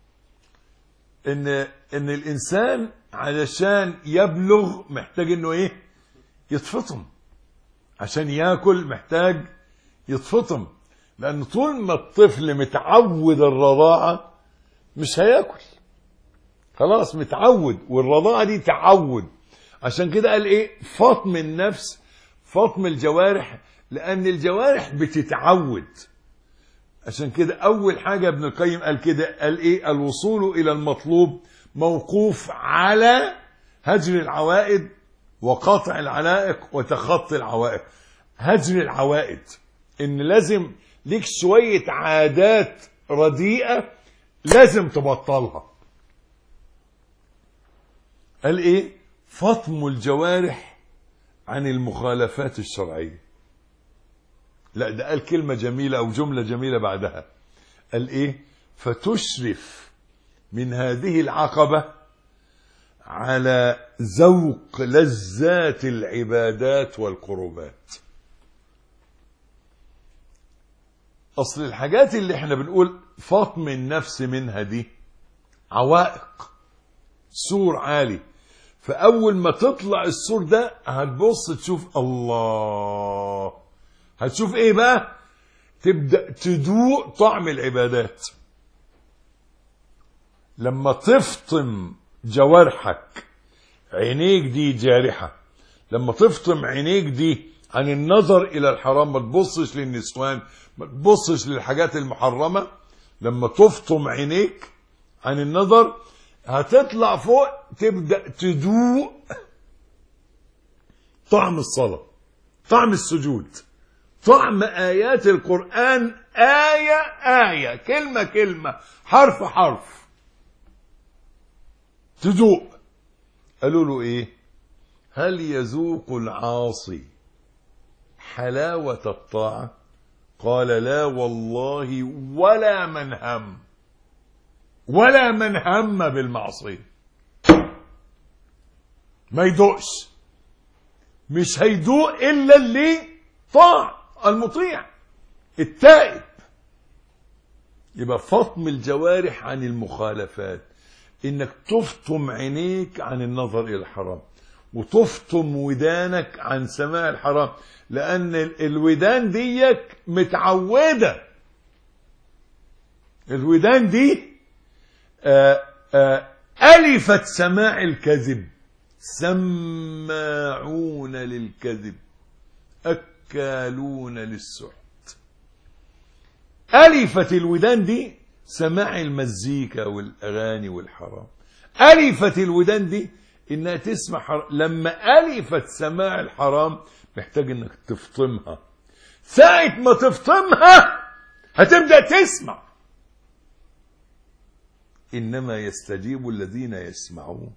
ان الانسان علشان يبلغ محتاج انه ايه؟ يتفطم. عشان ياكل محتاج يتفطم، لان طول ما الطفل متعود الرضاعة مش هياكل، خلاص متعود، والرضاعة دي تعود. عشان كده قال ايه؟ فطم النفس، فطم الجوارح، لان الجوارح بتتعود. عشان كده اول حاجة ابن القيم قال كده، قال ايه؟ الوصول الى المطلوب موقوف على هجر العوائد وقطع العلائق وتخطي العوائق. هجر العوائد ان لازم ليك شوية عادات رديئة لازم تبطلها. قال ايه؟ فطم الجوارح عن المخالفات الشرعية. لا ده قال كلمة جميلة او جملة جميلة بعدها، قال ايه؟ فتشرف من هذه العقبة على ذوق لذات العبادات والقربات. اصل الحاجات اللي احنا بنقول فطم النفس منها دي عوائق، سور عالي. فاول ما تطلع السور ده هتبص تشوف الله، هتشوف ايه بقى؟ تبدأ تذوق طعم العبادات. لما تفطم جوارحك، عينيك دي جارحة، لما تفطم عينيك دي عن النظر إلى الحرام، ما تبصش للنسوان، ما تبصش للحاجات المحرمة، لما تفطم عينيك عن النظر هتطلع فوق تبدأ تذوق طعم الصلاة، طعم السجود، طعم آيات القرآن، آية آية، كلمة كلمة، حرف حرف، تذوق. قالوا له ايه؟ هل يذوق العاصي حلاوة الطاعة؟ قال لا والله ولا من هم، ولا من هم بالمعصية. ما يدوقش، مش هيدوق إلا اللي طاع، المطيع التائب. يبقى فطم الجوارح عن المخالفات، انك تفطم عينيك عن النظر الى الحرام، وتفطم ودانك عن سماع الحرام، لان الودان ديك متعودة، الودان دي ألفت سماع الكذب، سماعون للكذب أكالون للسحت. ألفت الودان دي سماع المزيكا والأغاني والحرام، ألفت الودان دي إنها تسمع حرام. لما ألفت سماع الحرام محتاج إنك تفطمها، ساعة ما تفطمها هتبدأ تسمع. إنما يستجيب الذين يسمعون.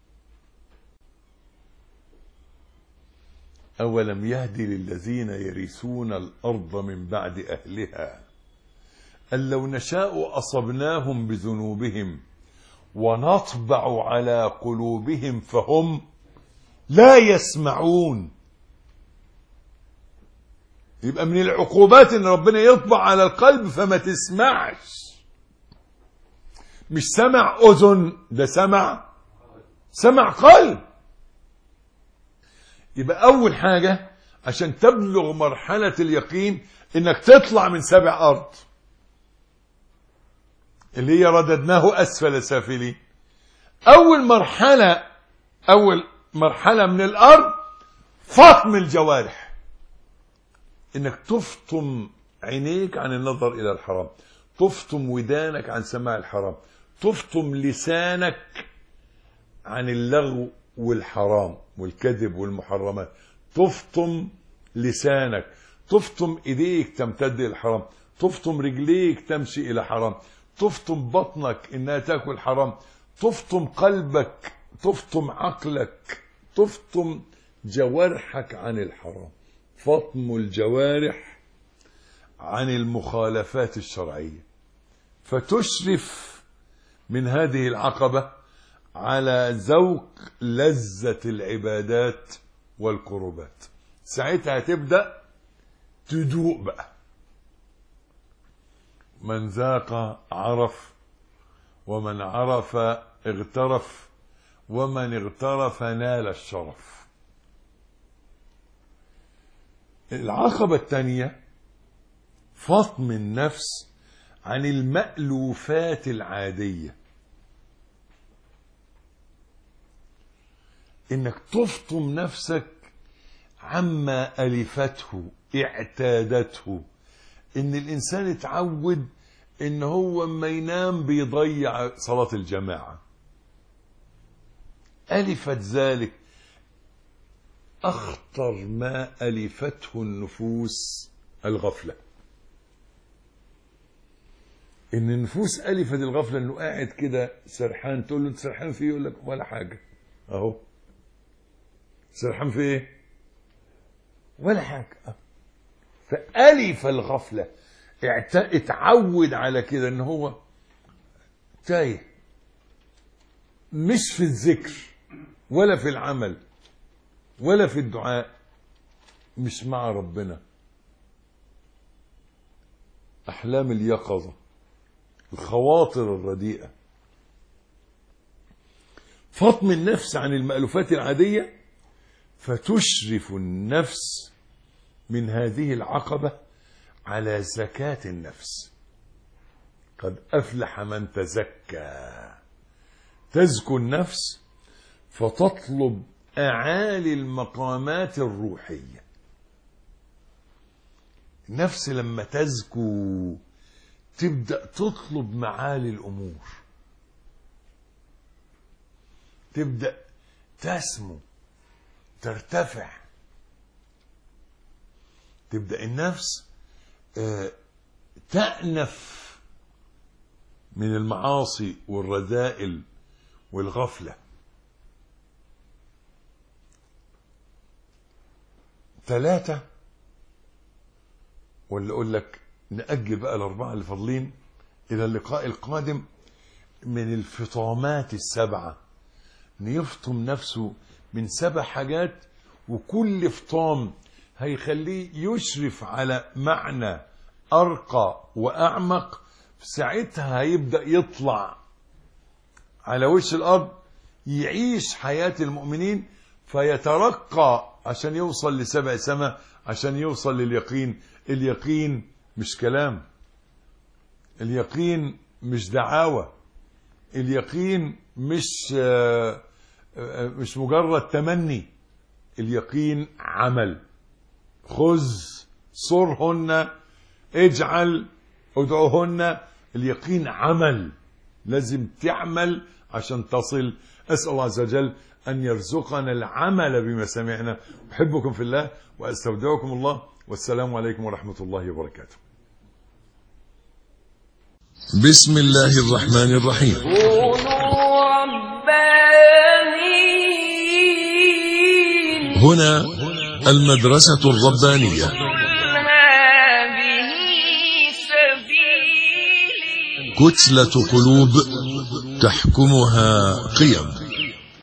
أولم يهدي للذين يرثون الأرض من بعد أهلها أن لو نشاء أصبناهم بذنوبهم ونطبع على قلوبهم فهم لا يسمعون. يبقى من العقوبات ان ربنا يطبع على القلب فما تسمعش. مش سمع اذن، ده سمع قلب. يبقى اول حاجة عشان تبلغ مرحلة اليقين انك تطلع من 7 أرض اللي هي رددناه اسفل سافلين. اول مرحلة من الارض فطم الجوارح، انك تفطم عينيك عن النظر الى الحرام، تفطم ودانك عن سماع الحرام، تفطم لسانك عن اللغو والحرام والكذب والمحرمات، تفطم لسانك، تفطم ايديك تمتد الى الحرام، تفطم رجليك تمشي الى حرام، تفطم بطنك انها تاكل حرام، تفطم قلبك، تفطم عقلك، تفطم جوارحك عن الحرام. فطم الجوارح عن المخالفات الشرعية، فتشرف من هذه العقبة على ذوق لذة العبادات والقربات. ساعتها تبدأ تدوق بقى. من ذاق عرف، ومن عرف اغترف، ومن اغترف نال الشرف. العقبة الثانية فطم النفس عن المألوفات العادية، انك تفطم نفسك عما ألفته اعتادته. ان الانسان اتعود ان هو ما ينام بيضيع صلاة الجماعة، ألفت ذلك. أخطر ما ألفته النفوس الغفلة. إن النفوس ألفت الغفلة، إنه قاعد كده سرحان، تقول له أنت سرحان في إيه؟ يقول لك ولا حاجة. أهو سرحان في إيه؟ ولا حاجة. فألف الغفلة، اتعود على كده إن هو تايه، مش في الذكر ولا في العمل ولا في الدعاء، مش مع ربنا. أحلام اليقظة، الخواطر الرديئة. فطم النفس عن المألوفات العادية، فتشرف النفس من هذه العقبة على زكاة النفس. قد أفلح من تزكى. تزكو النفس فتطلب أعالي المقامات الروحية. النفس لما تزكو تبدأ تطلب معالي الأمور، تبدأ تسمو، ترتفع، تبدأ النفس تأنف من المعاصي والرذائل والغفلة. 3 ولا أقول لك نأجل بقى ال4 اللي فاضلين إلى اللقاء القادم. من الفطامات ال7، يفطم نفسه من 7 حاجات، وكل فطام هيخليه يشرف على معنى أرقى وأعمق. ساعتها هيبدأ يطلع على وش الأرض، يعيش حياة المؤمنين، فيترقى عشان يوصل ل7 سما، عشان يوصل لليقين. اليقين مش كلام، اليقين مش دعاوى، اليقين مش مجرد تمني، اليقين عمل. خذ صرهن، اجعل، ادعوهن. اليقين عمل، لازم تعمل عشان تصل. أسأل الله عز وجل أن يرزقنا العمل بما سمعنا. أحبكم في الله وأستودعكم الله، والسلام عليكم ورحمة الله وبركاته. بسم الله الرحمن الرحيم. كونوا ربانيين. هنا المدرسة الربانية. هذه سبيلي. كتلة قلوب تحكمها قيم.